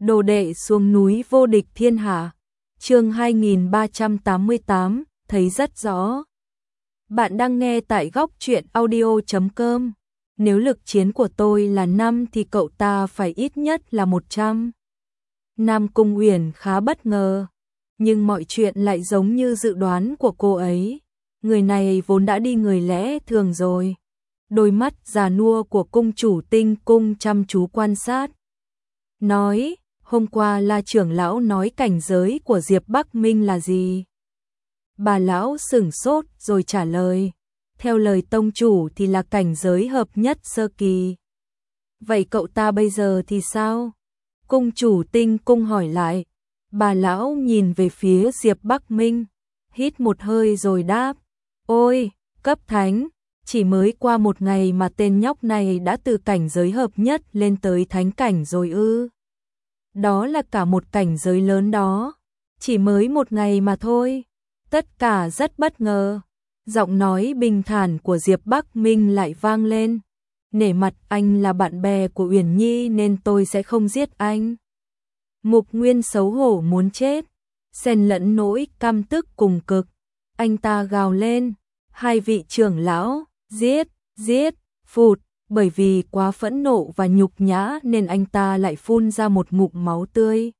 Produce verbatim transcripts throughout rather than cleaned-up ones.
Đồ đệ xuống núi vô địch thiên hạ. Chương hai nghìn ba trăm tám mươi tám, thấy rất rõ. Bạn đang nghe tại góc truyện audio chấm com. Nếu lực chiến của tôi là năm thì cậu ta phải ít nhất là một trăm. Nam Cung Uyển khá bất ngờ, nhưng mọi chuyện lại giống như dự đoán của cô ấy. Người này vốn đã đi người lẽ thường rồi. Đôi mắt già nua của cung chủ Tinh Cung chăm chú quan sát. Nói, hôm qua La trưởng lão nói cảnh giới của Diệp Bắc Minh là gì? Bà lão sửng sốt rồi trả lời, theo lời tông chủ thì là cảnh giới hợp nhất sơ kỳ. Vậy cậu ta bây giờ thì sao? Cung chủ Tinh Cung hỏi lại. Bà lão nhìn về phía Diệp Bắc Minh, hít một hơi rồi đáp, ôi, cấp thánh, chỉ mới qua một ngày mà tên nhóc này đã từ cảnh giới hợp nhất lên tới thánh cảnh rồi ư? Đó là cả một cảnh giới lớn đó, chỉ mới một ngày mà thôi. Tất cả rất bất ngờ. Giọng nói bình thản của Diệp Bắc Minh lại vang lên. Nể mặt anh là bạn bè của Uyển Nhi nên tôi sẽ không giết anh. Mục Nguyên xấu hổ muốn chết, xen lẫn nỗi căm tức cùng cực. Anh ta gào lên, hai vị trưởng lão, giết, giết, phụt. Bởi vì quá phẫn nộ và nhục nhã nên anh ta lại phun ra một ngụm máu tươi.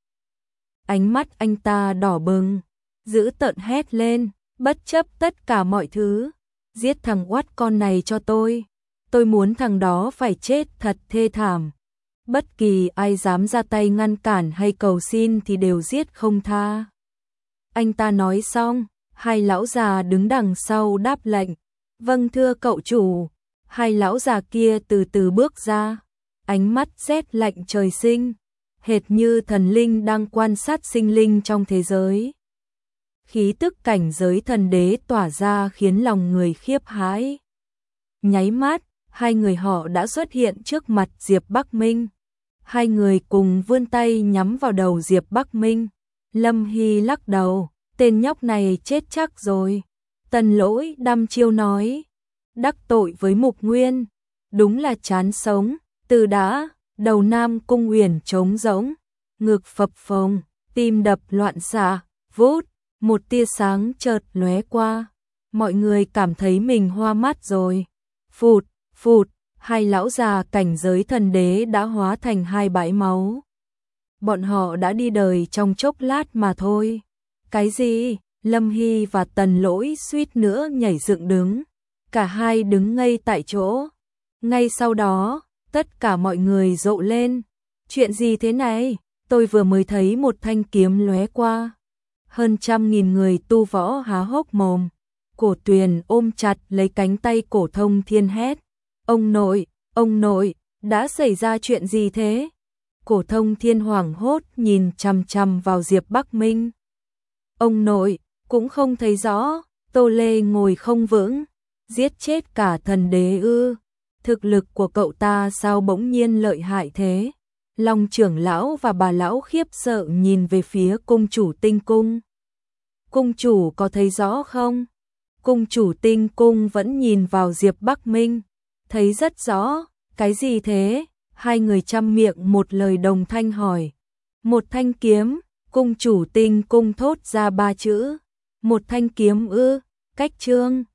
Ánh mắt anh ta đỏ bừng, dữ tợn hét lên, bất chấp tất cả mọi thứ, giết thằng oát con này cho tôi. Tôi muốn thằng đó phải chết thật thê thảm. Bất kỳ ai dám ra tay ngăn cản hay cầu xin thì đều giết không tha. Anh ta nói xong, hai lão già đứng đằng sau đáp lệnh, vâng thưa cậu chủ. Hai lão già kia từ từ bước ra, ánh mắt rét lạnh trời sinh, hệt như thần linh đang quan sát sinh linh trong thế giới. Khí tức cảnh giới thần đế tỏa ra khiến lòng người khiếp hãi. Nháy mắt, hai người họ đã xuất hiện trước mặt Diệp Bắc Minh. Hai người cùng vươn tay nhắm vào đầu Diệp Bắc Minh. Lâm Hy lắc đầu, tên nhóc này chết chắc rồi. Tần Lỗi đăm chiêu nói, đắc tội với Mục Nguyên, đúng là chán sống. Từ đã, đầu Nam Cung Uyển trống rỗng, ngực phập phồng, tim đập loạn xạ, vút, một tia sáng chợt lóe qua. Mọi người cảm thấy mình hoa mắt rồi. Phụt, phụt, hai lão già cảnh giới thần đế đã hóa thành hai bãi máu. Bọn họ đã đi đời trong chốc lát mà thôi. Cái gì? Lâm Hy và Tần Lỗi suýt nữa nhảy dựng đứng. Cả hai đứng ngây tại chỗ. Ngay sau đó, tất cả mọi người rộ lên. Chuyện gì thế này? Tôi vừa mới thấy một thanh kiếm lóe qua. Hơn trăm nghìn người tu võ há hốc mồm. Cổ Tuyền ôm chặt lấy cánh tay Cổ Thông Thiên hét. Ông nội, ông nội, đã xảy ra chuyện gì thế? Cổ Thông Thiên hoảng hốt nhìn chằm chằm vào Diệp Bắc Minh. Ông nội, cũng không thấy rõ. Tô Lê ngồi không vững. Giết chết cả thần đế ư? Thực lực của cậu ta sao bỗng nhiên lợi hại thế? Long trưởng lão và bà lão khiếp sợ nhìn về phía cung chủ Tinh Cung. Cung chủ có thấy rõ không? Cung chủ Tinh Cung vẫn nhìn vào Diệp Bắc Minh. Thấy rất rõ. Cái gì thế? Hai người chăm miệng một lời đồng thanh hỏi. Một thanh kiếm. Cung chủ Tinh Cung thốt ra ba chữ. Một thanh kiếm ư? Cách trương.